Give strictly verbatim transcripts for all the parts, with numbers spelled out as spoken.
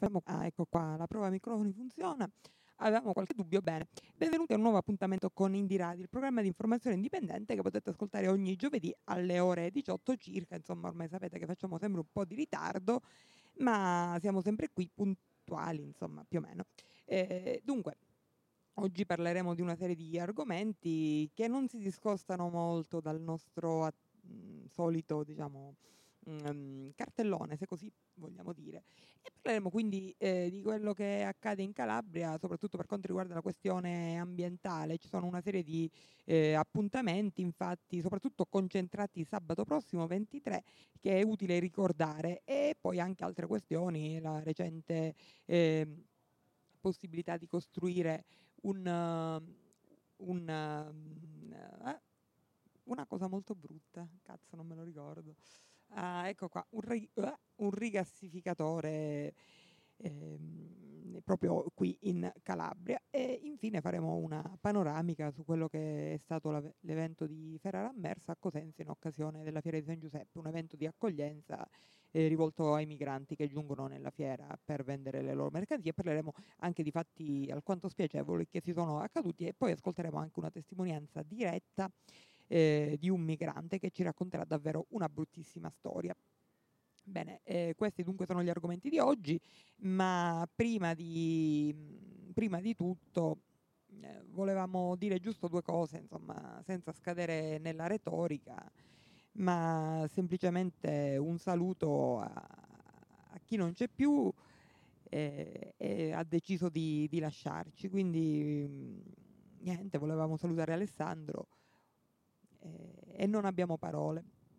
facciamo ah, ecco qua, la prova microfoni funziona. Avevamo qualche dubbio, bene. Benvenuti a un nuovo appuntamento con Indie Radio, il programma di informazione indipendente che potete ascoltare ogni giovedì alle ore diciotto circa. Insomma, ormai sapete che facciamo sempre un po' di ritardo, ma siamo sempre qui puntuali, insomma, più o meno. Eh, dunque, oggi parleremo di una serie di argomenti che non si discostano molto dal nostro at- mh, solito, diciamo, mm, cartellone, se così vogliamo dire. E parleremo quindi eh, di quello che accade in Calabria, soprattutto per quanto riguarda la questione ambientale. Ci sono una serie di eh, appuntamenti, infatti, soprattutto concentrati sabato prossimo ventitré, che è utile ricordare, e poi anche altre questioni, la recente ehm, possibilità di costruire un, uh, un, uh, eh, una cosa molto brutta, cazzo non me lo ricordo. Ah, ecco qua, un, ri- eh, un rigassificatore ehm, proprio qui in Calabria, e infine faremo una panoramica su quello che è stato la- l'evento di Ferrara Ammers a Cosenza in occasione della Fiera di San Giuseppe, un evento di accoglienza eh, rivolto ai migranti che giungono nella fiera per vendere le loro mercanzie. Parleremo anche di fatti alquanto spiacevoli che si sono accaduti, e poi ascolteremo anche una testimonianza diretta eh, di un migrante che ci racconterà davvero una bruttissima storia. Bene, eh, questi dunque sono gli argomenti di oggi, ma prima di, prima di tutto eh, volevamo dire giusto due cose, insomma, senza scadere nella retorica, ma semplicemente un saluto a, a chi non c'è più eh, e ha deciso di, di lasciarci. Quindi mh, niente, volevamo salutare Alessandro eh, e non abbiamo parole.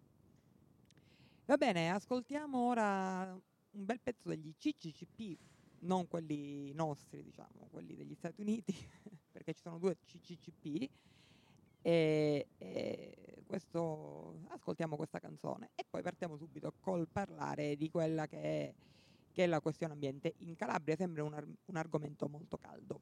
Va bene, ascoltiamo ora un bel pezzo degli C C C P, non quelli nostri, diciamo, quelli degli Stati Uniti, perché ci sono due C C C P. E, e questo, ascoltiamo questa canzone e poi partiamo subito col parlare di quella che è, che è la questione ambiente in Calabria. Sembra un, ar- un argomento molto caldo.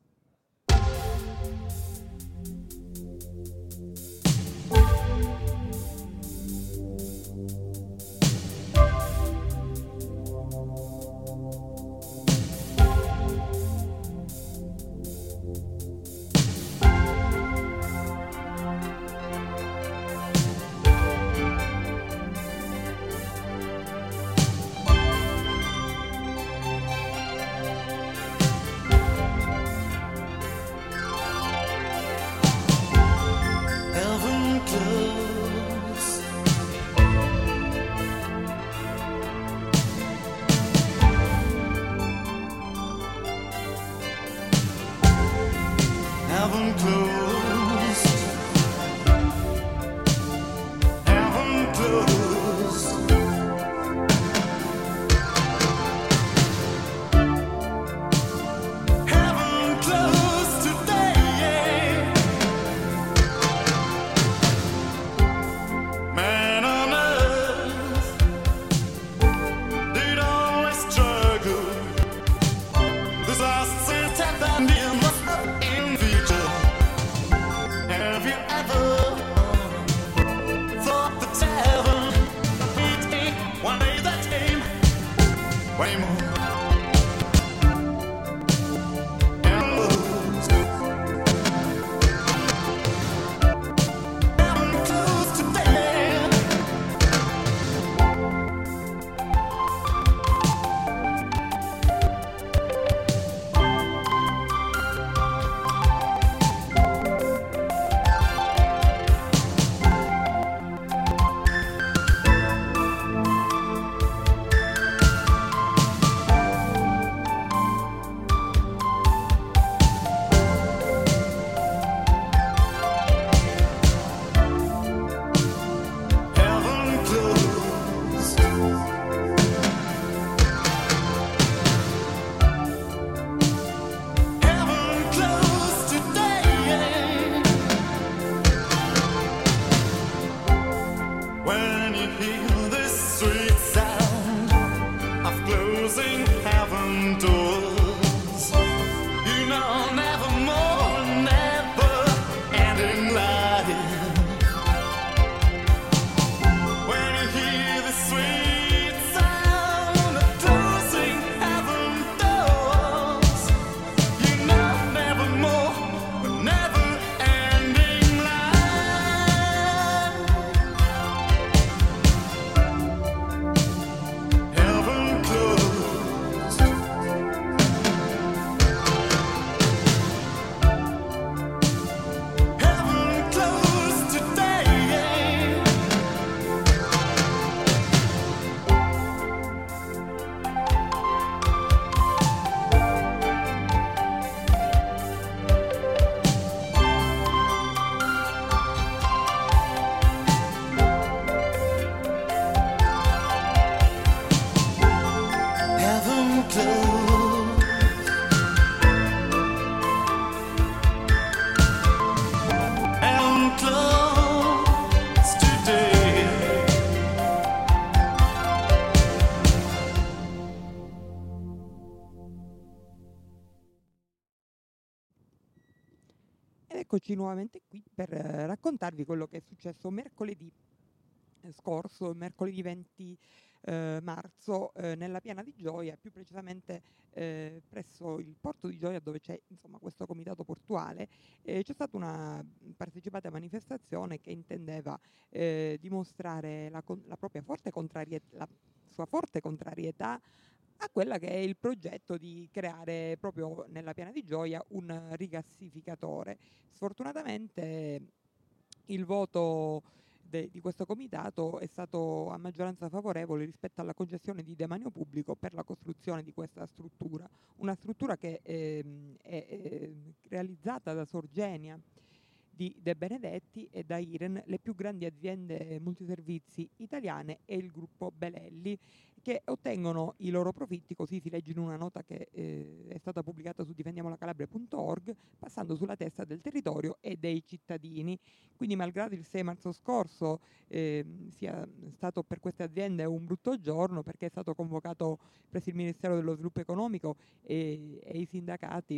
eccoci nuovamente qui per eh, raccontarvi quello che è successo mercoledì eh, scorso, mercoledì venti eh, marzo, eh, nella Piana di Gioia, più precisamente eh, presso il porto di Gioia dove c'è insomma questo comitato portuale. Eh, c'è stata una partecipata manifestazione che intendeva eh, dimostrare la, con- la propria forte contrarietà, la sua forte contrarietà a quella che è il progetto di creare proprio nella Piana di Gioia un rigassificatore. Sfortunatamente il voto de- di questo comitato è stato a maggioranza favorevole rispetto alla concessione di demanio pubblico per la costruzione di questa struttura, una struttura che ehm, è, è realizzata da Sorgenia di De Benedetti e da Iren, le più grandi aziende multiservizi italiane, e il gruppo Belelli, che ottengono i loro profitti, così si legge in una nota che eh, è stata pubblicata su difendiamolacalabria punto org, passando sulla testa del territorio e dei cittadini. Quindi, malgrado il sei marzo scorso eh, sia stato per queste aziende un brutto giorno, perché è stato convocato presso il Ministero dello Sviluppo Economico e, e i sindacati,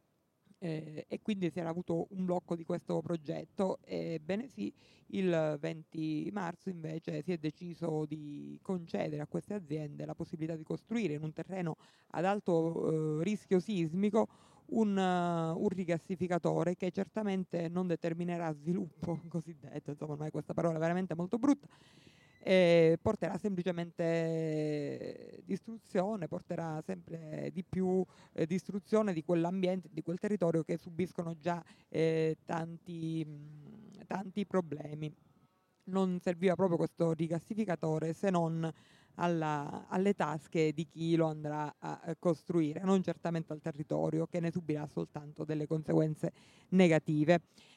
eh, e quindi si era avuto un blocco di questo progetto. Ebbene sì, il venti marzo invece si è deciso di concedere a queste aziende la possibilità di costruire in un terreno ad alto eh, rischio sismico un, uh, un rigassificatore che certamente non determinerà sviluppo cosiddetto, insomma ormai questa parola è veramente molto brutta, e porterà semplicemente distruzione, porterà sempre di più eh, distruzione di quell'ambiente, di quel territorio che subiscono già eh, tanti, mh, tanti problemi. Non serviva proprio questo rigassificatore se non alla- alle tasche di chi lo andrà a, a costruire, non certamente al territorio, che ne subirà soltanto delle conseguenze negative.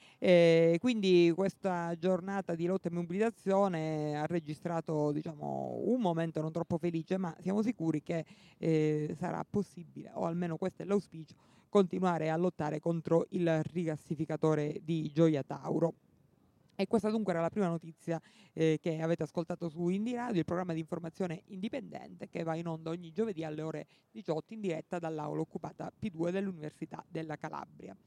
E quindi questa giornata di lotta e mobilitazione ha registrato, diciamo, un momento non troppo felice, ma siamo sicuri che eh, sarà possibile, o almeno questo è l'auspicio, continuare a lottare contro il rigassificatore di Gioia Tauro. E questa dunque era la prima notizia eh, che avete ascoltato su Indie Radio, il programma di informazione indipendente che va in onda ogni giovedì alle ore diciotto in diretta dall'aula occupata P due dell'Università della Calabria.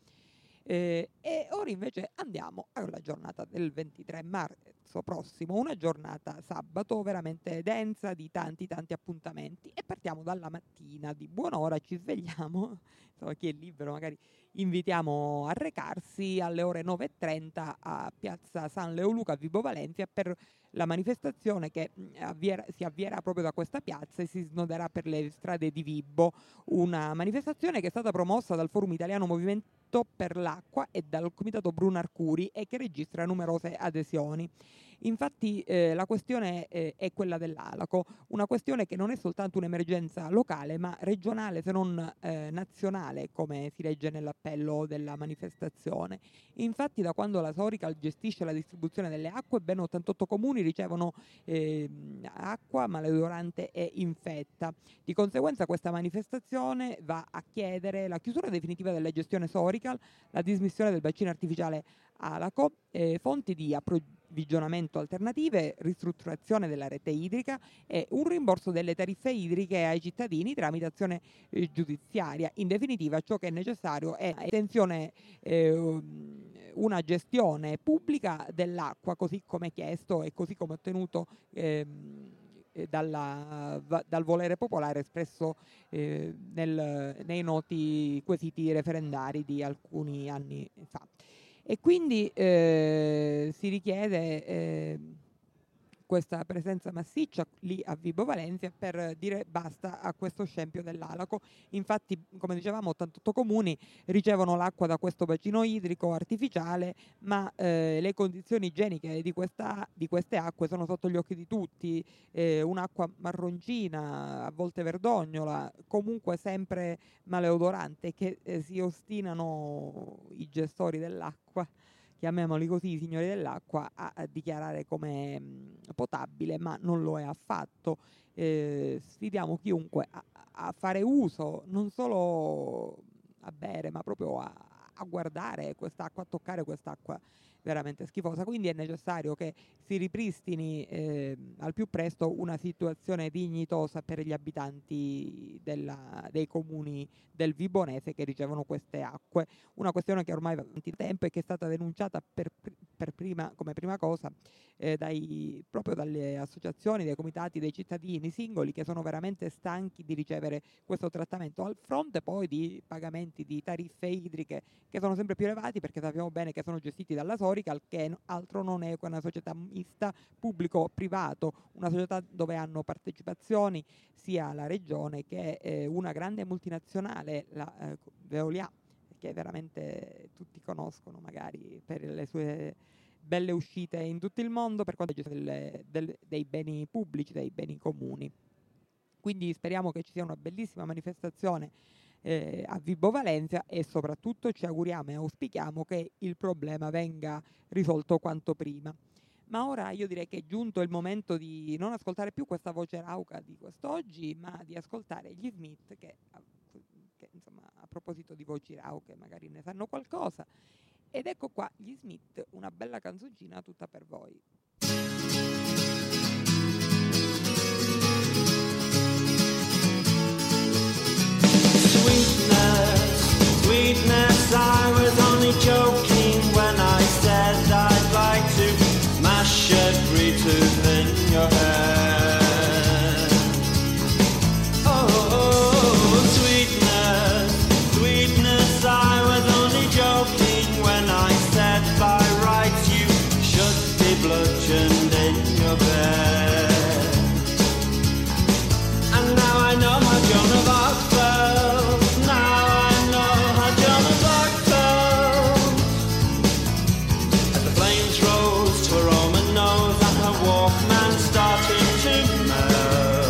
Eh, e ora invece andiamo alla giornata del ventitré marzo prossimo, una giornata sabato veramente densa di tanti tanti appuntamenti, e partiamo dalla mattina di buon'ora, ci svegliamo, insomma chi è libero magari invitiamo a recarsi alle ore nove e trenta a Piazza San Leoluca a Vibo Valentia per la manifestazione che mh, avviera- si avvierà proprio da questa piazza e si snoderà per le strade di Vibo, una manifestazione che è stata promossa dal Forum Italiano Movimento per l'Acqua e dal Comitato Bruno Arcuri e che registra numerose adesioni. Infatti eh, la questione eh, è quella dell'Alaco, una questione che non è soltanto un'emergenza locale ma regionale, se non eh, nazionale, come si legge nell'appello della manifestazione. Infatti, da quando la Sorical gestisce la distribuzione delle acque, ben ottantotto comuni ricevono eh, acqua maleodorante e infetta. Di conseguenza questa manifestazione va a chiedere la chiusura definitiva della gestione Sorical, la dismissione del bacino artificiale Alaco, eh, fonti di approvvigionamento alternative, ristrutturazione della rete idrica e un rimborso delle tariffe idriche ai cittadini tramite azione eh, giudiziaria. In definitiva, ciò che è necessario è estensione, eh, una gestione pubblica dell'acqua, così come chiesto e così come ottenuto ehm, eh, dalla, va- dal volere popolare espresso eh, nel- nei noti quesiti referendari di alcuni anni fa. E quindi eh, si richiede eh, questa presenza massiccia lì a Vibo Valentia per dire basta a questo scempio dell'Alaco. Infatti, come dicevamo, ottantotto comuni ricevono l'acqua da questo bacino idrico artificiale, ma eh, le condizioni igieniche di, questa, di queste acque sono sotto gli occhi di tutti. Eh, un'acqua marroncina, a volte verdognola, comunque sempre maleodorante, che eh, si ostinano i gestori dell'acqua, chiamiamoli così, i signori dell'acqua, a, a dichiarare come mh, potabile, ma non lo è affatto. Eh, sfidiamo chiunque a, a fare uso, non solo a bere, ma proprio a, a guardare quest'acqua, a toccare quest'acqua veramente schifosa. Quindi è necessario che si ripristini eh, al più presto una situazione dignitosa per gli abitanti della, dei comuni del Vibonese che ricevono queste acque. Una questione che ormai va avanti da tempo e che è stata denunciata per, per prima, come prima cosa eh, dai, proprio dalle associazioni, dai comitati, dei cittadini singoli che sono veramente stanchi di ricevere questo trattamento, al fronte poi di pagamenti di tariffe idriche che sono sempre più elevati, perché sappiamo bene che sono gestiti dalla Sorical, che altro non è che una società mista pubblico-privato, una società dove hanno partecipazioni sia la regione che eh, una grande multinazionale, la eh, Veolia, che veramente tutti conoscono magari per le sue belle uscite in tutto il mondo per quanto riguarda dei beni pubblici, dei beni comuni. Quindi speriamo che ci sia una bellissima manifestazione eh, a Vibo Valentia e soprattutto ci auguriamo e auspichiamo che il problema venga risolto quanto prima. Ma ora io direi che è giunto il momento di non ascoltare più questa voce rauca di quest'oggi, ma di ascoltare gli Smith che, che insomma, a proposito di voci rauche magari ne sanno qualcosa. Ed ecco qua gli Smith, una bella canzoncina tutta per voi. Sweetness, sweetness, I was only joking when I said I'd like to mash every tooth in your head. Oh, oh, sweetness, sweetness, I was only joking when I said by rights you should be bludgeoned in your bed. And now I know how Joan of Arc felt. Now I know how Joan of Arc felt. As the flames rose to her Roman nose and her Walkman started to melt.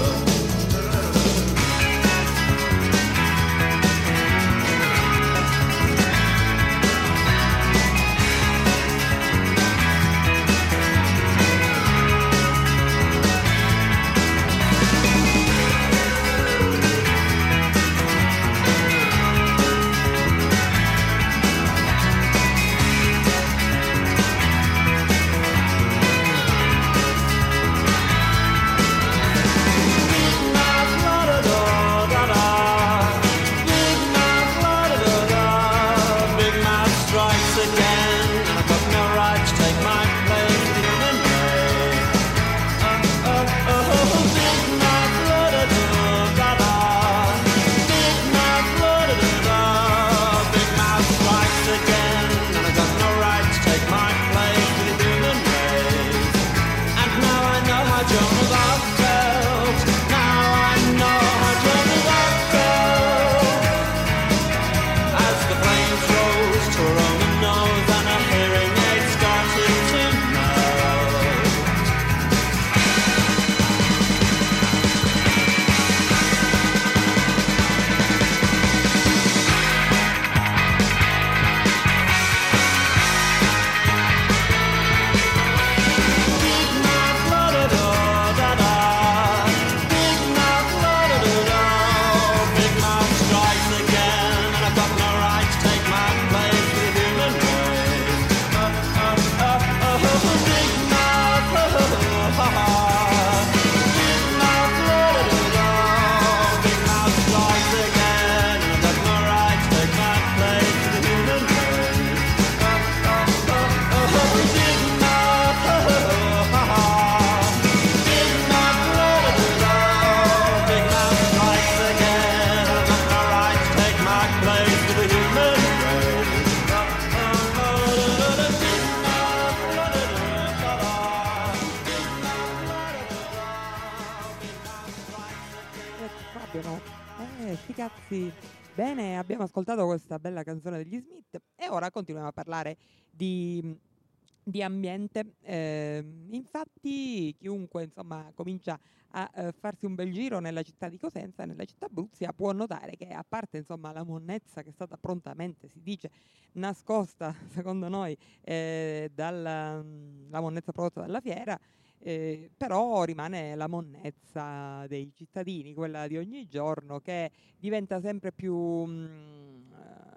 Bene, abbiamo ascoltato questa bella canzone degli Smith e ora continuiamo a parlare di, di ambiente. Eh, infatti chiunque insomma comincia a eh, farsi un bel giro nella città di Cosenza, nella città Bruzia, può notare che a parte insomma la monnezza che è stata prontamente, si dice, nascosta secondo noi eh, dalla la monnezza prodotta dalla fiera, Eh, però rimane la monnezza dei cittadini, quella di ogni giorno, che diventa sempre più mh,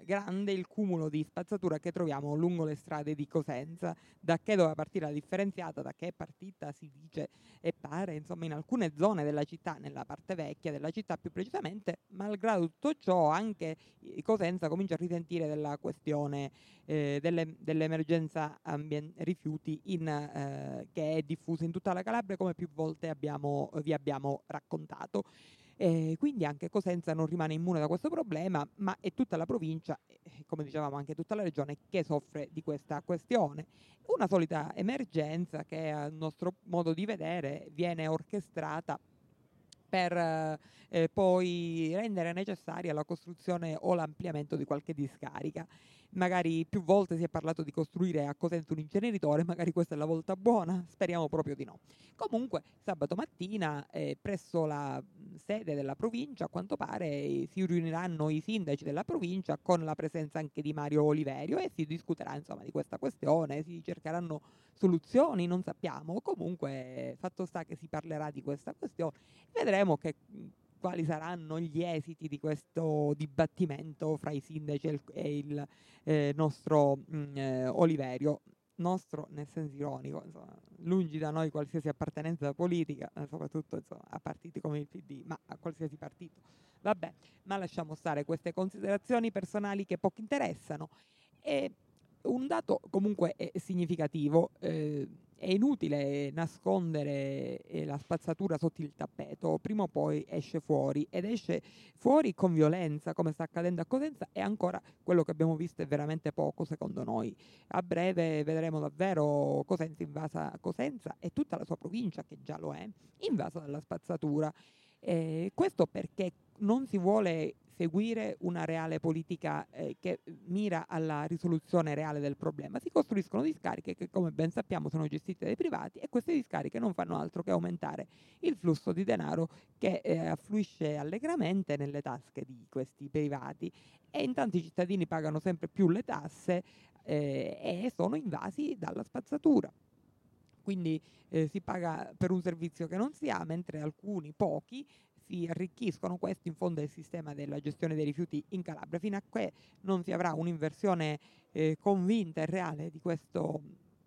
grande il cumulo di spazzatura che troviamo lungo le strade di Cosenza, da che doveva partire la differenziata, da che è partita si dice e pare, insomma, in alcune zone della città, nella parte vecchia della città più precisamente. Malgrado tutto ciò, anche Cosenza comincia a risentire della questione eh, delle, dell'emergenza ambien- rifiuti in, eh, che è diffusa in tutta la Calabria, come più volte abbiamo, vi abbiamo raccontato. Eh, quindi anche Cosenza non rimane immune da questo problema, ma è tutta la provincia, eh, come dicevamo anche tutta la regione, che soffre di questa questione. Una solita emergenza che a nostro modo di vedere viene orchestrata per eh, poi rendere necessaria la costruzione o l'ampliamento di qualche discarica. Magari più volte si è parlato di costruire a Cosenza un inceneritore, magari questa è la volta buona, speriamo proprio di no. Comunque sabato mattina eh, presso la sede della provincia, a quanto pare, eh, si riuniranno i sindaci della provincia con la presenza anche di Mario Oliverio e si discuterà insomma di questa questione, si cercheranno soluzioni, non sappiamo, comunque fatto sta che si parlerà di questa questione. Vedremo che quali saranno gli esiti di questo dibattimento fra i sindaci e il, e il eh, nostro mh, eh, Oliverio, nostro nel senso ironico, insomma, lungi da noi qualsiasi appartenenza politica, eh, soprattutto insomma, a partiti come il P D, ma a qualsiasi partito. Vabbè, ma lasciamo stare queste considerazioni personali che poco interessano. E un dato comunque è significativo, eh, è inutile nascondere eh, la spazzatura sotto il tappeto, prima o poi esce fuori, ed esce fuori con violenza, come sta accadendo a Cosenza, e ancora quello che abbiamo visto è veramente poco secondo noi. A breve vedremo davvero Cosenza invasa, Cosenza e tutta la sua provincia, che già lo è, invasa dalla spazzatura. Eh, questo perché non si vuole seguire una reale politica eh, che mira alla risoluzione reale del problema. Si costruiscono discariche che, come ben sappiamo, sono gestite dai privati, e queste discariche non fanno altro che aumentare il flusso di denaro che eh, affluisce allegramente nelle tasche di questi privati, e in tanti cittadini pagano sempre più le tasse eh, e sono invasi dalla spazzatura. Quindi eh, si paga per un servizio che non si ha, mentre alcuni, pochi, si arricchiscono. Questo in fondo è il sistema della gestione dei rifiuti in Calabria. Fino a che non si avrà un'inversione eh, convinta e reale di questo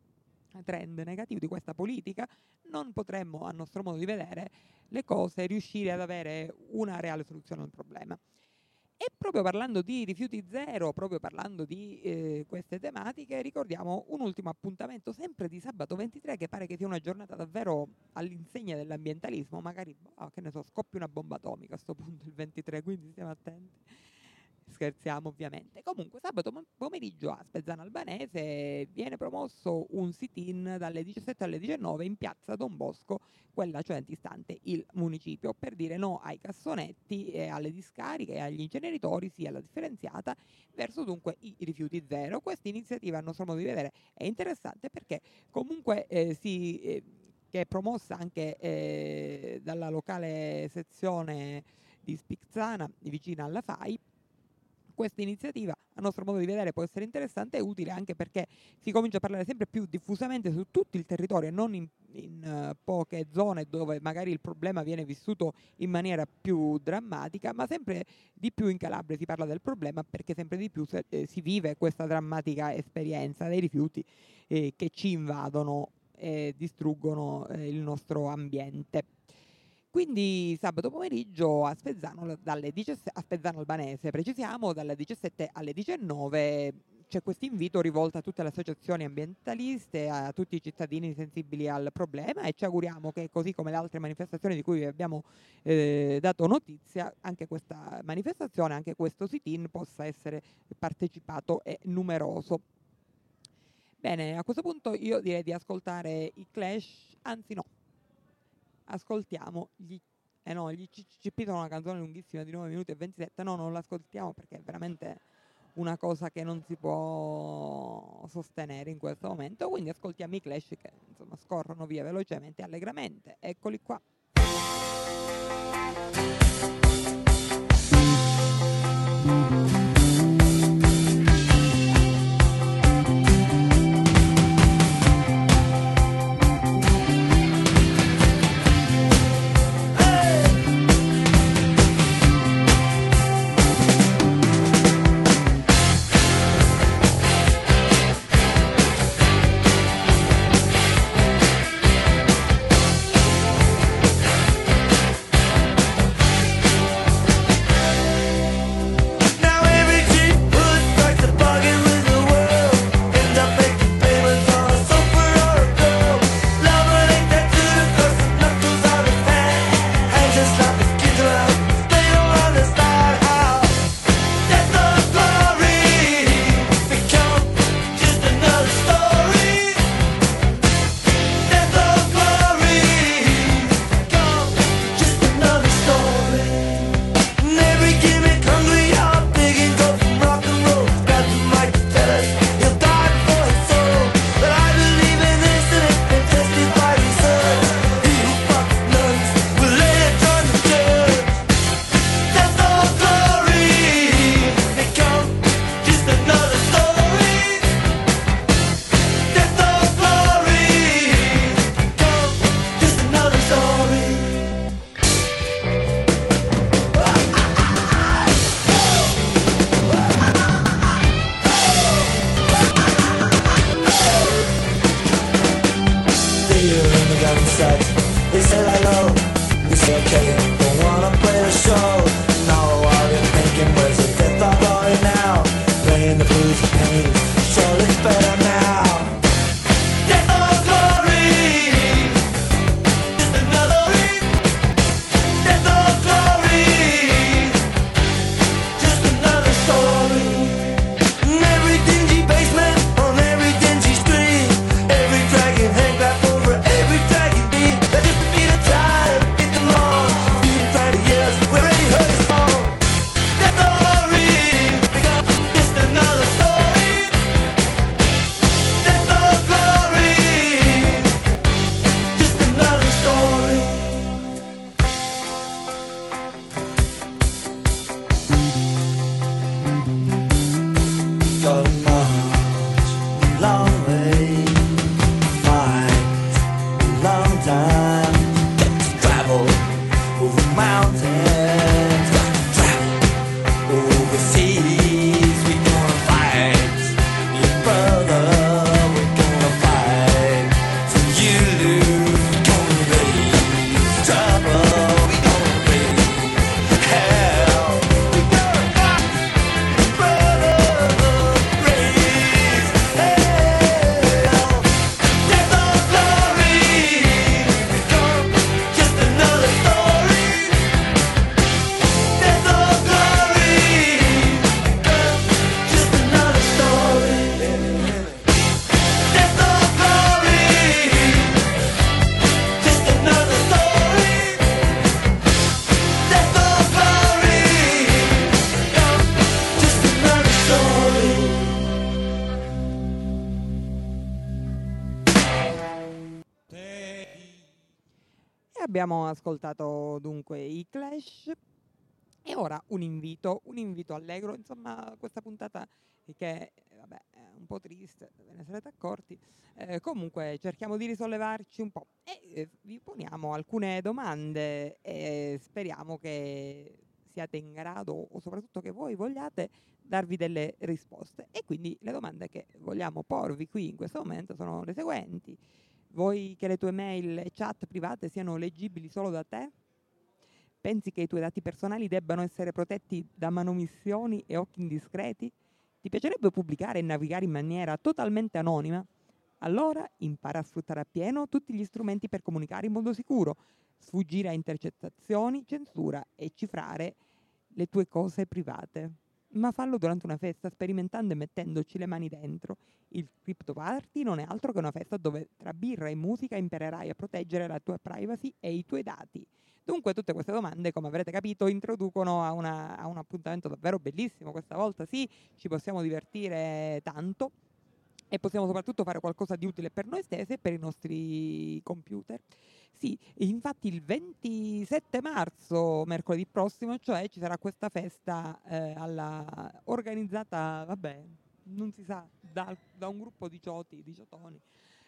trend negativo, di questa politica, non potremmo, a nostro modo di vedere le cose, riuscire ad avere una reale soluzione al problema. E proprio parlando di rifiuti zero, proprio parlando di eh, queste tematiche, ricordiamo un ultimo appuntamento sempre di sabato ventitré, che pare che sia una giornata davvero all'insegna dell'ambientalismo. Magari, oh, che ne so, scoppia una bomba atomica a sto punto il ventitré, quindi stiamo attenti. Scherziamo ovviamente. Comunque sabato pomeriggio a Spezzano Albanese viene promosso un sit-in dalle diciassette alle diciannove in piazza Don Bosco, quella cioè antistante il municipio, per dire no ai cassonetti e alle discariche e agli inceneritori, sia alla differenziata, verso dunque i rifiuti zero. Questa iniziativa, a nostro modo di vedere, è interessante perché comunque eh, si eh, che è promossa anche eh, dalla locale sezione di Spizzana, vicina alla F A I. Questa iniziativa, a nostro modo di vedere, può essere interessante e utile anche perché si comincia a parlare sempre più diffusamente su tutto il territorio e non in, in uh, poche zone dove magari il problema viene vissuto in maniera più drammatica, ma sempre di più in Calabria si parla del problema perché sempre di più se, eh, si vive questa drammatica esperienza dei rifiuti eh, che ci invadono e distruggono eh, il nostro ambiente. Quindi sabato pomeriggio a Spezzano, dalle diciassette, a Spezzano Albanese precisiamo, dalle diciassette alle diciannove c'è questo invito rivolto a tutte le associazioni ambientaliste, a tutti i cittadini sensibili al problema, e ci auguriamo che, così come le altre manifestazioni di cui vi abbiamo eh, dato notizia, anche questa manifestazione, anche questo sit-in possa essere partecipato e numeroso. Bene, a questo punto io direi di ascoltare i Clash, anzi no, ascoltiamo gli eh no, gli C C P sono una canzone lunghissima di nove minuti e ventisette. No, non l'ascoltiamo perché è veramente una cosa che non si può sostenere in questo momento, quindi ascoltiamo i Clash che insomma scorrono via velocemente e allegramente. Eccoli qua. Abbiamo ascoltato dunque i Clash e ora un invito, un invito allegro, insomma questa puntata che vabbè, è un po' triste, ve ne sarete accorti, eh, comunque cerchiamo di risollevarci un po' e eh, vi poniamo alcune domande e speriamo che siate in grado o soprattutto che voi vogliate darvi delle risposte. E quindi le domande che vogliamo porvi qui in questo momento sono le seguenti. Vuoi che le tue mail e chat private siano leggibili solo da te? Pensi che i tuoi dati personali debbano essere protetti da manomissioni e occhi indiscreti? Ti piacerebbe pubblicare e navigare in maniera totalmente anonima? Allora impara a sfruttare appieno tutti gli strumenti per comunicare in modo sicuro, sfuggire a intercettazioni, censura e cifrare le tue cose private. Ma fallo durante una festa, sperimentando e mettendoci le mani dentro. Il Crypto Party non è altro che una festa dove tra birra e musica imparerai a proteggere la tua privacy e i tuoi dati. Dunque tutte queste domande, come avrete capito, introducono a, una, a un appuntamento davvero bellissimo. Questa volta sì, ci possiamo divertire tanto e possiamo soprattutto fare qualcosa di utile per noi stessi e per i nostri computer. Sì, infatti il ventisette marzo, mercoledì prossimo, cioè ci sarà questa festa eh, alla, organizzata, vabbè, non si sa, da, da un gruppo di cioti, di ciotoni,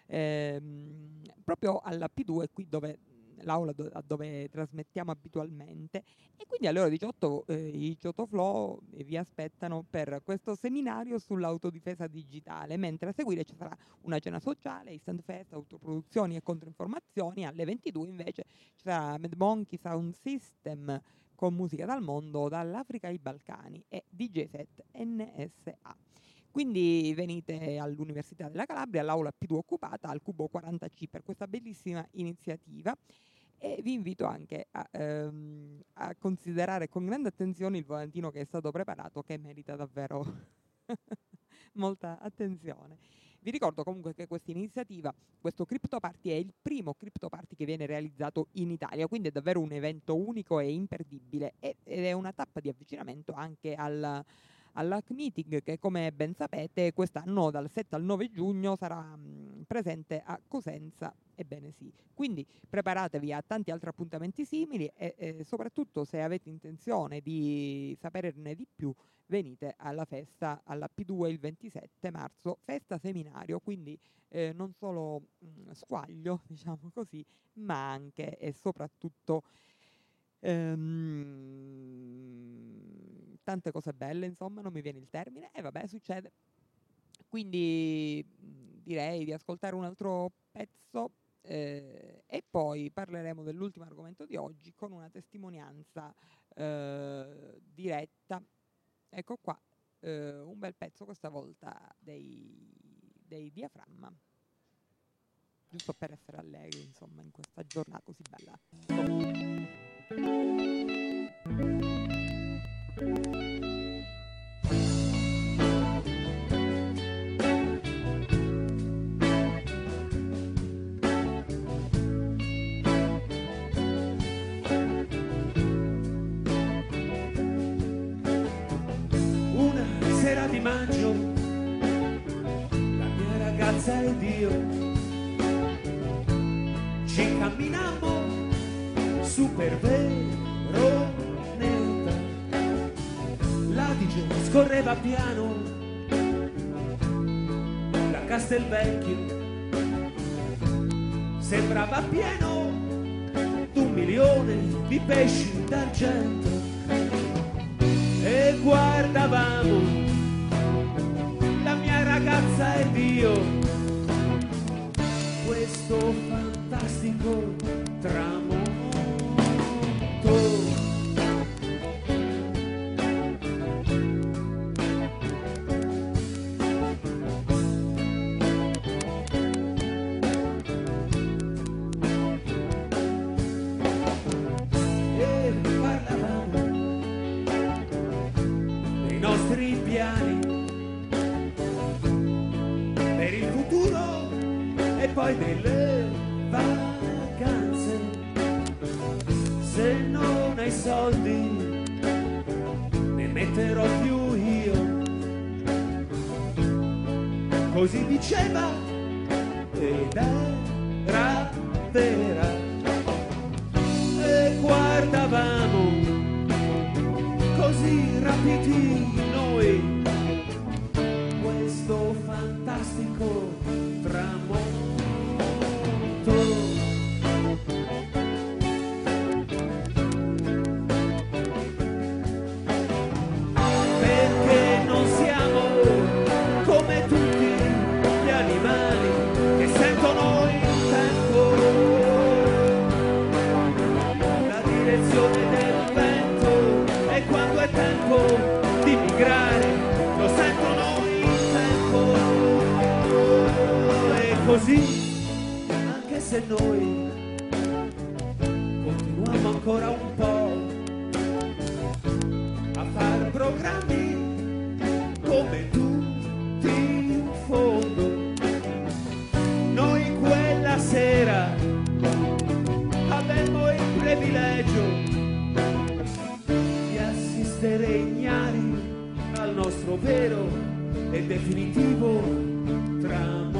ehm, proprio alla P due, qui dove l'aula do- dove trasmettiamo abitualmente, e quindi alle ore diciotto eh, i Ciotoflow vi aspettano per questo seminario sull'autodifesa digitale, mentre a seguire ci sarà una cena sociale, instant fest, autoproduzioni e controinformazioni. Alle ventidue invece ci sarà Mad Monkey Sound System con musica dal mondo, dall'Africa ai Balcani, e D J set N S A. Quindi venite all'Università della Calabria, all'aula P due occupata, al Cubo quaranta C, per questa bellissima iniziativa, e vi invito anche a, ehm, a considerare con grande attenzione il volantino che è stato preparato, che merita davvero molta attenzione. Vi ricordo comunque che questa iniziativa, questo Crypto Party, è il primo Crypto Party che viene realizzato in Italia, quindi è davvero un evento unico e imperdibile, ed è una tappa di avvicinamento anche al all'Hack Meeting, che come ben sapete quest'anno dal sette al nove giugno sarà mh, presente a Cosenza. Ebbene sì, quindi preparatevi a tanti altri appuntamenti simili e, e soprattutto, se avete intenzione di saperne di più, venite alla festa alla P due il ventisette marzo, festa seminario, quindi eh, non solo mh, squaglio, diciamo così, ma anche e soprattutto Ehm, tante cose belle, insomma, non mi viene il termine, e vabbè, succede. Quindi mh, direi di ascoltare un altro pezzo eh, e poi parleremo dell'ultimo argomento di oggi con una testimonianza eh, diretta. Ecco qua, eh, un bel pezzo questa volta dei, dei Diaframma, giusto per essere allegri, insomma, in questa giornata così bella. Una sera di maggio, la mia ragazza ed io ci camminammo su per Veroneta. L'Adige scorreva piano, da Castelvecchio sembrava pieno d'un milione di pesci d'argento, e guardavamo la mia ragazza ed io questo fantastico tramonto. E parlavamo dei nostri piani per il futuro e poi delle vacanze. Se non hai soldi ne metterò più io, così diceva ed era vera. se noi continuiamo ancora un po' a fare programmi come tutti in fondo. Noi quella sera avemmo il privilegio di assistere ignari al nostro vero e definitivo tramonto.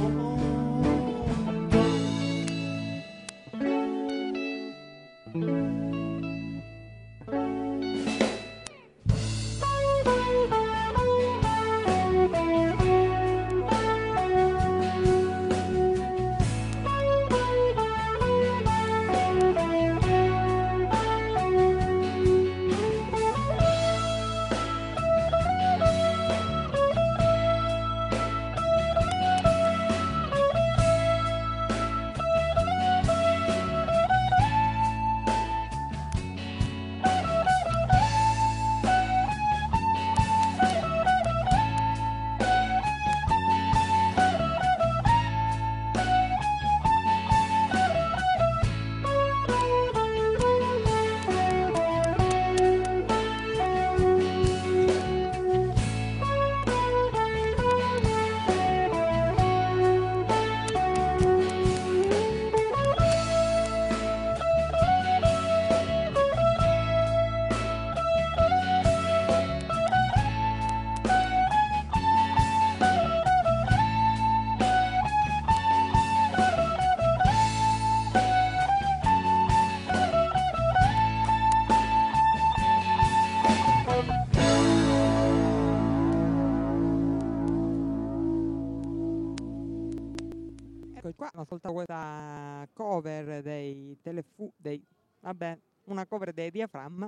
Eccoci qua, abbiamo ascoltato questa cover dei Telefu, dei, vabbè, una cover dei Diaframma.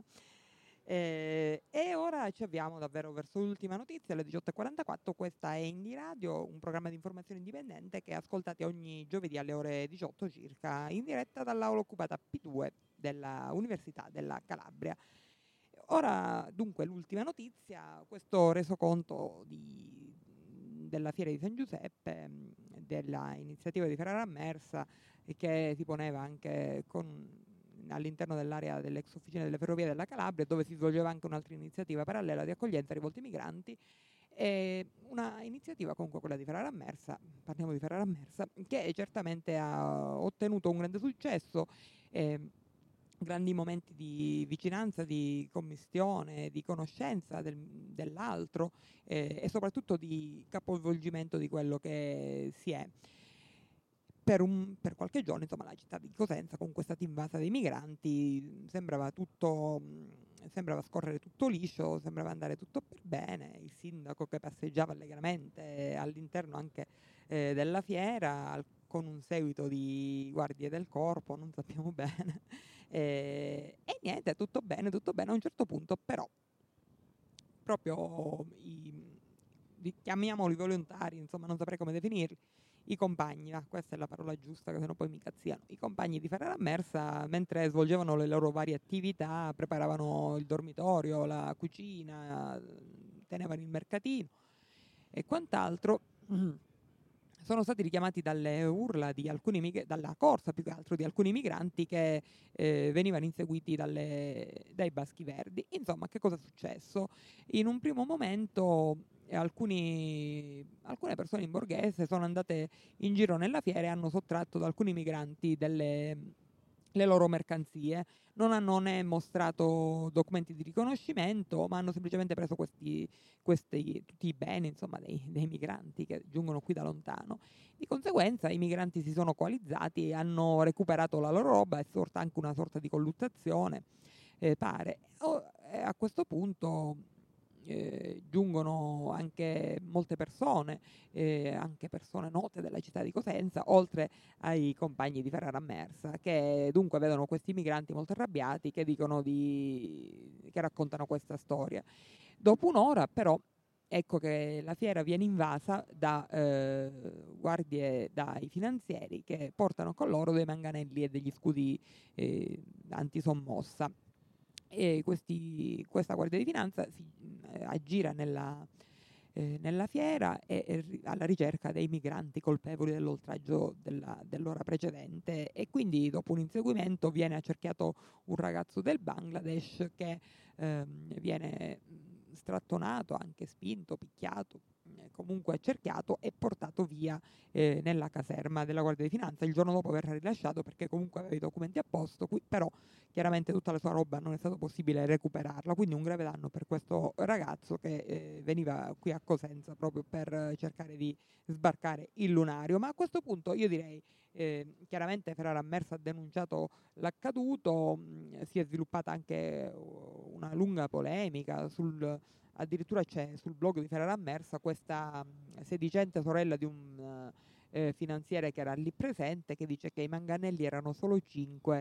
Eh, e ora ci avviamo davvero verso l'ultima notizia, alle diciotto e quarantaquattro. Questa è Indie Radio, un programma di informazione indipendente che ascoltate ogni giovedì alle ore diciotto circa, in diretta dall'aula occupata P due della Università della Calabria. Ora, dunque, l'ultima notizia, questo resoconto di, della Fiera di San Giuseppe, della iniziativa di Ferrara Ammersa, che si poneva anche con, all'interno dell'area dell'ex officina delle ferrovie della Calabria, dove si svolgeva anche un'altra iniziativa parallela di accoglienza rivolta ai migranti. E una iniziativa comunque quella di Ferrara Ammersa, parliamo di Ferrara Ammersa, che certamente ha ottenuto un grande successo, eh, grandi momenti di vicinanza, di commistione, di conoscenza del, dell'altro, eh, e soprattutto di capovolgimento di quello che si è. Per, un, per qualche giorno, insomma, la città di Cosenza, comunque è stata invasa dai migranti, sembrava tutto, sembrava scorrere tutto liscio, sembrava andare tutto per bene. Il sindaco che passeggiava allegramente all'interno anche eh, della fiera, al, con un seguito di guardie del corpo, non sappiamo bene. E, e niente, tutto bene, tutto bene. A un certo punto, però, proprio i, i chiamiamoli volontari, insomma, non saprei come definirli. I compagni, ah, questa è la parola giusta, che sennò poi mi cazziano. I compagni di Ferrara Ammersa, mentre svolgevano le loro varie attività, preparavano il dormitorio, la cucina, tenevano il mercatino e quant'altro, sono stati richiamati dalle urla di alcuni mig- dalla corsa più che altro di alcuni migranti che eh, venivano inseguiti dalle, dai Baschi Verdi. Insomma, che cosa è successo? In un primo momento alcuni, alcune persone in borghese sono andate in giro nella fiera e hanno sottratto da alcuni migranti delle le loro mercanzie. Non hanno né mostrato documenti di riconoscimento, ma hanno semplicemente preso questi, questi tutti i beni, insomma, dei, dei migranti che giungono qui da lontano. Di conseguenza i migranti si sono coalizzati e hanno recuperato la loro roba, è sorta anche una sorta di colluttazione, eh, pare. O, eh, a questo punto eh, giungono anche molte persone, eh, anche persone note della città di Cosenza, oltre ai compagni di Ferrara Ammersa, che dunque vedono questi migranti molto arrabbiati che dicono di che raccontano questa storia. Dopo un'ora, però, ecco che la fiera viene invasa da eh, guardie, dai finanzieri, che portano con loro dei manganelli e degli scudi eh, antisommossa. E questi, questa guardia di finanza si eh, aggira nella, eh, nella fiera e, e ri- alla ricerca dei migranti colpevoli dell'oltraggio della- dell'ora precedente, e quindi dopo un inseguimento viene accerchiato un ragazzo del Bangladesh che ehm, viene mh, strattonato, anche spinto, picchiato, eh, comunque accerchiato e portato via eh, nella caserma della Guardia di Finanza. Il giorno dopo verrà rilasciato perché comunque aveva i documenti a posto, qui, però chiaramente tutta la sua roba non è stato possibile recuperarla, quindi un grave danno per questo ragazzo che eh, veniva qui a Cosenza proprio per eh, cercare di sbarcare il lunario. Ma a questo punto io direi, eh, chiaramente Ferrara Mersa ha denunciato l'accaduto, mh, si è sviluppata anche uh, una lunga polemica sul... Addirittura c'è sul blog di Ferrara Mersa questa mh, sedicente sorella di un eh, finanziere che era lì presente, che dice che i manganelli erano solo cinque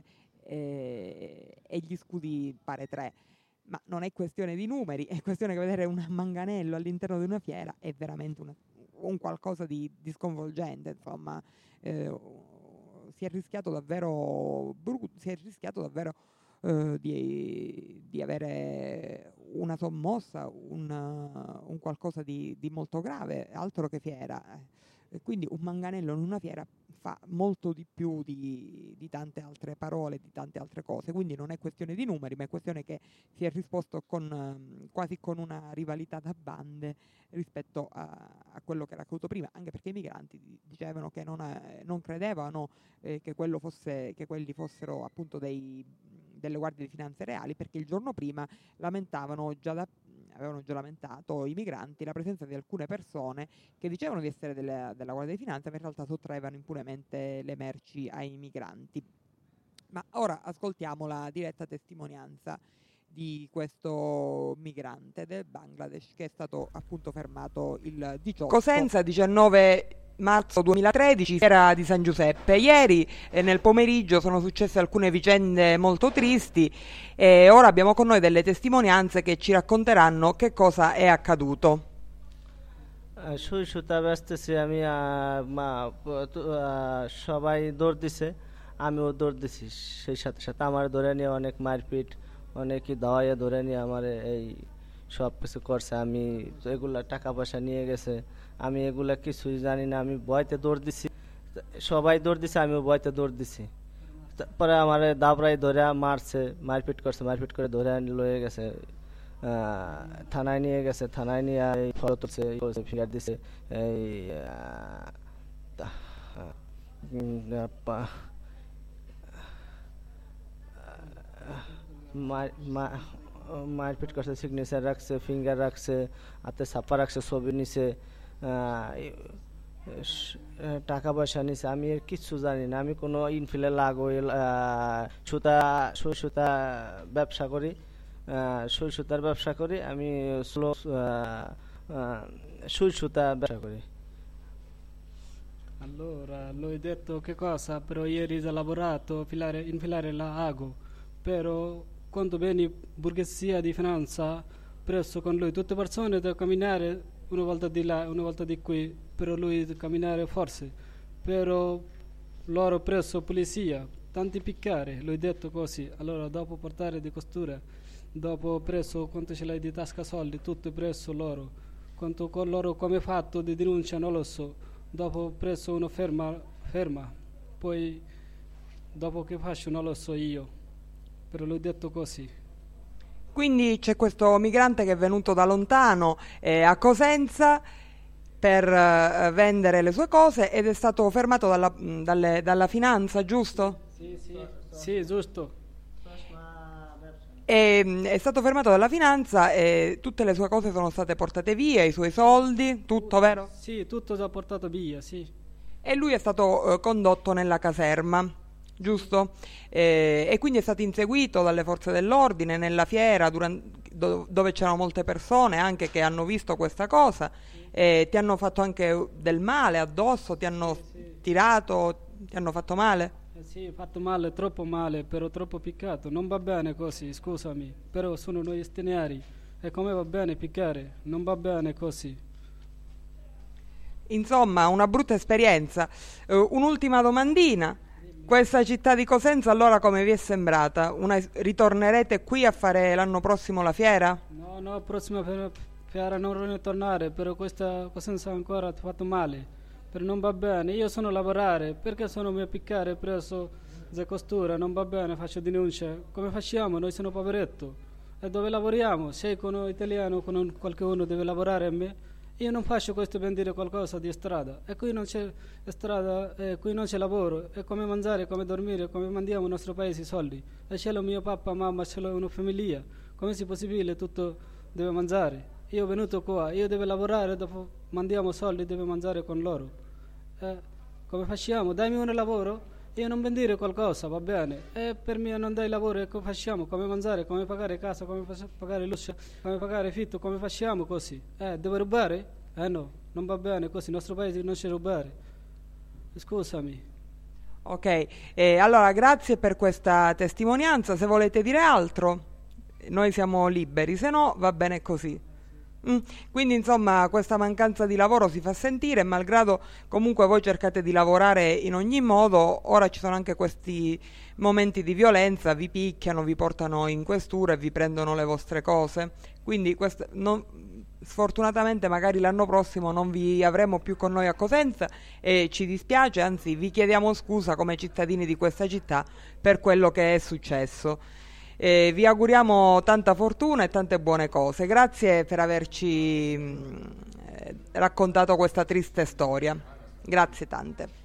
eh, e gli scudi pare tre. Ma non è questione di numeri, è questione che vedere un manganello all'interno di una fiera è veramente una, un qualcosa di, di sconvolgente, insomma. Eh, si è rischiato davvero brutto, si è rischiato davvero eh, di, di avere una sommossa, un, un qualcosa di, di molto grave, altro che fiera. E quindi un manganello in una fiera fa molto di più di, di tante altre parole, di tante altre cose, quindi non è questione di numeri, ma è questione che si è risposto con, um, quasi con una rivalità da bande rispetto a, a quello che era accaduto prima, anche perché i migranti dicevano che non, eh, non credevano eh, che, quello fosse, che quelli fossero appunto dei, delle guardie di finanze reali, perché il giorno prima lamentavano già da avevano già lamentato i migranti la presenza di alcune persone che dicevano di essere delle, della Guardia di Finanza, ma in realtà sottraevano impunemente le merci ai migranti. Ma ora ascoltiamo la diretta testimonianza di questo migrante del Bangladesh che è stato appunto fermato il diciotto. Cosenza, diciannove marzo duemilatredici, fiera di San Giuseppe. Ieri eh, nel pomeriggio sono successe alcune vicende molto tristi e ora abbiamo con noi delle testimonianze che ci racconteranno che cosa è accaduto. সুই সুতা বেচতেছি আমি, মা সবাই দৌড় দিছে, আমিও দৌড় দিছি সেই সাথে সাথে। আমার ধরে নিয়ে অনেক মারপিট, অনেকই দাওয়াইয়ে ধরে নিয়ে আমার এই সব কিছু করছে। আমি এগুলা টাকা পয়সা নিয়ে গেছে, আমি এগুলা কিছুই জানি না। আমি ভয়তে দৌড় দিছি, সবাই দৌড় দিছে, আমিও ভয়তে দৌড় দিছি। তারপরে আমার দাবরাই ধরে মারছে, মারপিট করছে, মারপিট করে ধরে লয়ে গেছে, থানায় নিয়ে গেছে। থানায় নিয়ে এই ফটো তুলছে, ফিঙ্গার দিছে, এই মারপিট করছে, সিগনেচার রাখছে, ফিঙ্গার রাখছে, হাতে ছাপা রাখছে, ছবি নিছে, টাকা পয়সা নিছে। আমি এর কিচ্ছু জানি না। আমি কোনো ইনফিলে লাগো সুতা সুই সুতা ব্যবসা করি, সুই সুতার ব্যবসা করি আমি, স্লো সুই সুতা ব্যবসা করি। Allora, lui ha detto che cosa, però ieri ha lavorato filare, infilare la ago, però quando vieni borghesia di finanza presso con lui, tutte persone devono camminare una volta di là, una volta di qui, però lui deve camminare forse, però loro presso polizia, tanti piccare, lui ha detto così. Allora dopo portare di costura, dopo presso quanto ce l'hai di tasca soldi, tutto presso loro, quanto con loro come fatto di denuncia non lo so, dopo presso uno ferma, ferma, poi dopo che faccio non lo so io, però lui ha detto così. Quindi c'è questo migrante che è venuto da lontano eh, a Cosenza per eh, vendere le sue cose ed è stato fermato dalla, mh, dalle, dalla finanza, giusto? Sì, sì, sì, giusto. E, mh, è stato fermato dalla finanza e tutte le sue cose sono state portate via, i suoi soldi, tutto, vero? Sì, tutto già portato via, sì. E lui è stato eh, condotto nella caserma, giusto? Eh, e quindi è stato inseguito dalle forze dell'ordine nella fiera duran- do- dove c'erano molte persone anche che hanno visto questa cosa, eh, ti hanno fatto anche del male addosso, ti hanno Sì, sì. tirato, ti hanno fatto male? Eh sì, fatto male, troppo male, però troppo piccato. Non va bene così, scusami, però sono noi stranieri e come va bene piccare? Non va bene così. Insomma, una brutta esperienza. Uh, un'ultima domandina. Questa città di Cosenza allora come vi è sembrata? Una, ritornerete qui a fare l'anno prossimo la fiera? No, no, prossima Fiara non vuole tornare, però questa cosa ancora ti ha fatto male, però non va bene, io sono a lavorare, perché sono mi a piccare presso la costura, non va bene, faccio denuncia, come facciamo? Noi siamo poveretto, e dove lavoriamo? Se con un italiano, con un, qualcuno deve lavorare a me, io non faccio questo per dire qualcosa di strada, e qui non c'è strada, e qui non c'è lavoro, e come mangiare, come dormire, come mandiamo il nostro paese i soldi, e c'è lo mio papà, mamma, c'è una famiglia, come è possibile tutto deve mangiare? Io ho venuto qua, io devo lavorare, dopo mandiamo soldi, devo mangiare con loro. Eh, come facciamo? Dammi un lavoro, io non ben dire qualcosa, va bene. E per me non dai lavoro, e come facciamo? Come mangiare, come pagare casa, come pagare luce, come pagare fitto, come facciamo così? Eh, devo rubare? Eh no, non va bene così, il nostro paese non c'è rubare. Scusami. Ok, eh, allora grazie per questa testimonianza, se volete dire altro noi siamo liberi, se no va bene così. Mm. Quindi insomma questa mancanza di lavoro si fa sentire, malgrado comunque voi cercate di lavorare in ogni modo. Ora ci sono anche questi momenti di violenza, vi picchiano, vi portano in questura e vi prendono le vostre cose, quindi questo, non, sfortunatamente magari l'anno prossimo non vi avremo più con noi a Cosenza e ci dispiace, anzi vi chiediamo scusa come cittadini di questa città per quello che è successo. Eh, vi auguriamo tanta fortuna e tante buone cose. Grazie per averci eh, raccontato questa triste storia. Grazie tante.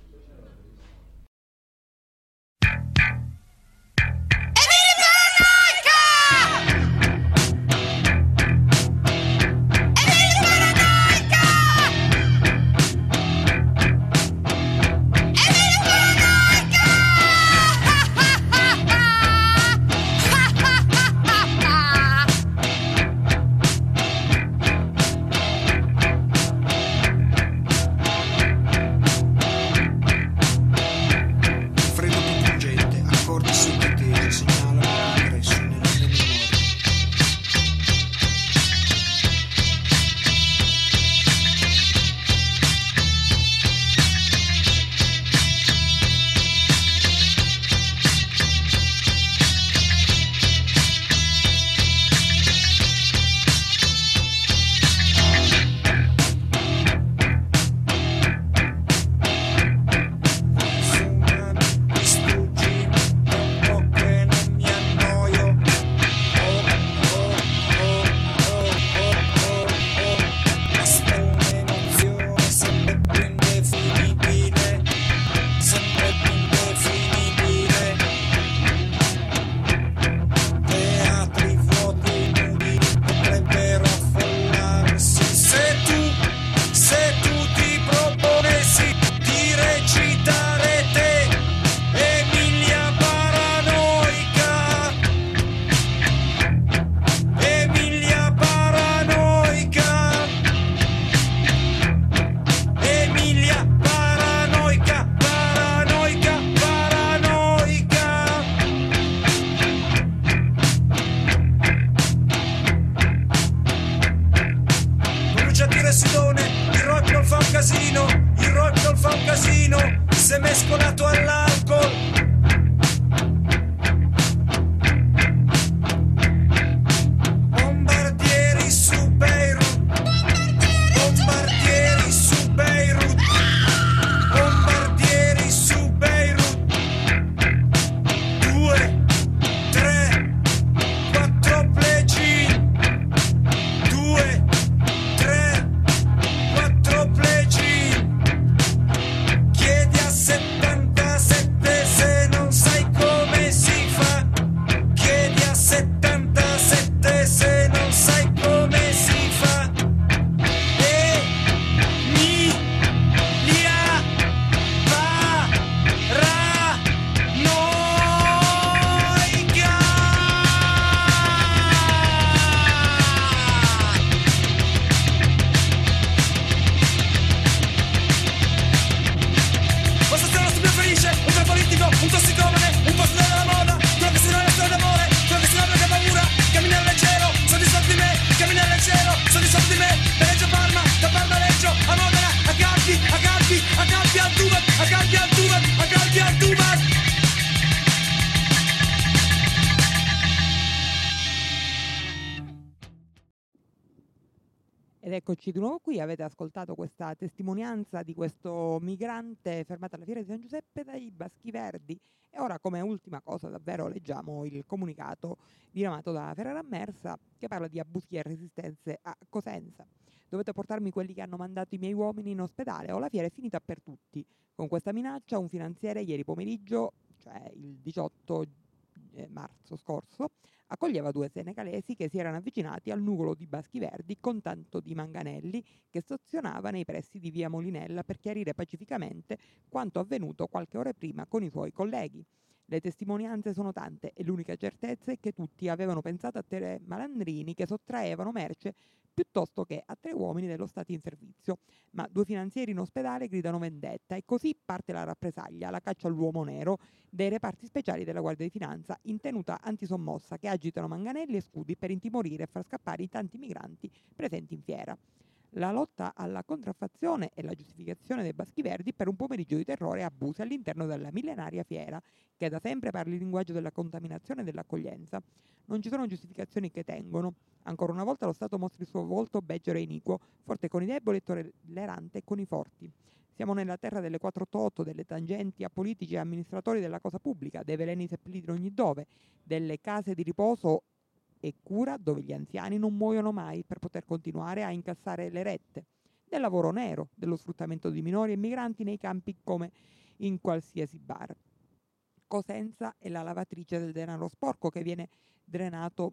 eccoci di nuovo qui, avete ascoltato questa testimonianza di questo migrante fermato alla Fiera di San Giuseppe dai Baschi Verdi. E ora, come ultima cosa, davvero leggiamo il comunicato diramato da Ferrara Ammersa, che parla di abusi e resistenze a Cosenza. Dovete portarmi quelli che hanno mandato i miei uomini in ospedale o la fiera è finita per tutti. Con questa minaccia un finanziere ieri pomeriggio, cioè il diciotto marzo scorso, accoglieva due senegalesi che si erano avvicinati al nugolo di Baschi Verdi con tanto di manganelli che stazionava nei pressi di via Molinella per chiarire pacificamente quanto avvenuto qualche ora prima con i suoi colleghi. Le testimonianze sono tante e l'unica certezza è che tutti avevano pensato a tre malandrini che sottraevano merce piuttosto che a tre uomini dello Stato in servizio. Ma due finanzieri in ospedale gridano vendetta e così parte la rappresaglia, la caccia all'uomo nero dei reparti speciali della Guardia di Finanza in tenuta antisommossa che agitano manganelli e scudi per intimorire e far scappare i tanti migranti presenti in fiera. La lotta alla contraffazione e la giustificazione dei Baschi Verdi per un pomeriggio di terrore e abusi all'interno della millenaria fiera, che da sempre parla il linguaggio della contaminazione e dell'accoglienza. Non ci sono giustificazioni che tengono. Ancora una volta lo Stato mostra il suo volto becero e iniquo, forte con i deboli e tollerante con i forti. Siamo nella terra delle quattrocentotto, delle tangenti a politici e amministratori della cosa pubblica, dei veleni seppelliti ogni dove, delle case di riposo e cura dove gli anziani non muoiono mai per poter continuare a incassare le rette, del lavoro nero, dello sfruttamento di minori e migranti nei campi come in qualsiasi bar. Cosenza è la lavatrice del denaro sporco che viene drenato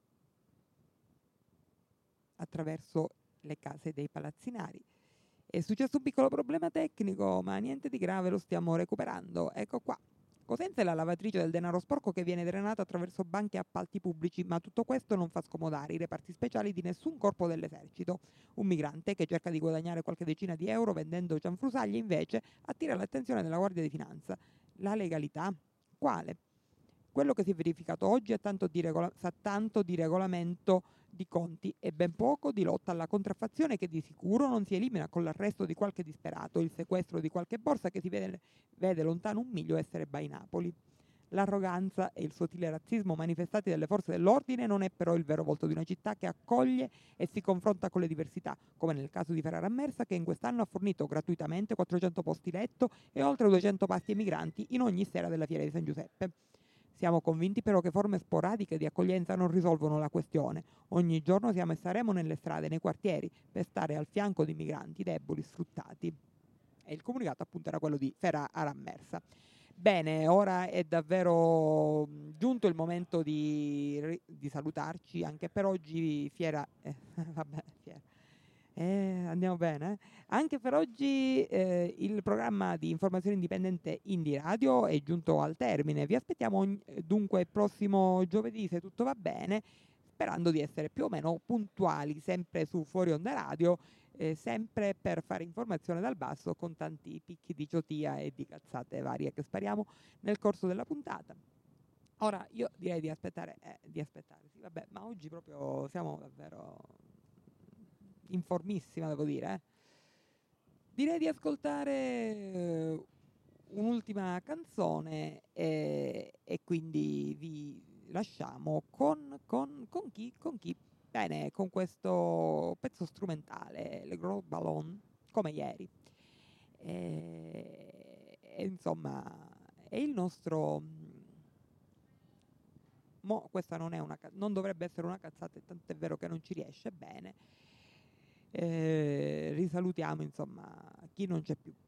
attraverso le case dei palazzinari. È successo un piccolo problema tecnico, ma niente di grave, lo stiamo recuperando. Ecco qua. Cosenza è la lavatrice del denaro sporco che viene drenato attraverso banche e appalti pubblici, ma tutto questo non fa scomodare i reparti speciali di nessun corpo dell'esercito. Un migrante che cerca di guadagnare qualche decina di euro vendendo cianfrusaglie invece attira l'attenzione della Guardia di Finanza. La legalità? Quale? Quello che si è verificato oggi è tanto di regola- sa tanto di regolamento di conti e ben poco di lotta alla contraffazione che di sicuro non si elimina con l'arresto di qualche disperato, il sequestro di qualche borsa che si vede, vede lontano un miglio essere by Napoli. L'arroganza e il sottile razzismo manifestati dalle forze dell'ordine non è però il vero volto di una città che accoglie e si confronta con le diversità, come nel caso di Ferrara Ammersa che in quest'anno ha fornito gratuitamente quattrocento posti letto e oltre duecento pasti ai migranti in ogni sera della Fiera di San Giuseppe. Siamo convinti però che forme sporadiche di accoglienza non risolvono la questione. Ogni giorno siamo e saremo nelle strade, nei quartieri, per stare al fianco di migranti deboli, sfruttati. E il comunicato appunto era quello di Ferrara Ammersa. Bene, ora è davvero giunto il momento di, di salutarci, anche per oggi Fiera... Eh, vabbè, Fiera. Eh, andiamo bene. Eh? Anche per oggi eh, il programma di informazione indipendente Indie Radio è giunto al termine. Vi aspettiamo ogni, dunque il prossimo giovedì, se tutto va bene, sperando di essere più o meno puntuali, sempre su Fuori Onda Radio, eh, sempre per fare informazione dal basso con tanti picchi di ciotia e di cazzate varie che spariamo nel corso della puntata. Ora io direi di aspettare, eh, di aspettare, sì, vabbè, ma oggi proprio siamo davvero... informissima, devo dire. Eh. Direi di ascoltare eh, un'ultima canzone e, e quindi vi lasciamo con, con, con chi? Con chi? Bene, con questo pezzo strumentale, Le Gros Ballon, come ieri. E, e insomma, è il nostro... Mo, questa non è una non dovrebbe essere una cazzata, tanto è vero che non ci riesce bene. Eh, risalutiamo insomma chi non c'è più.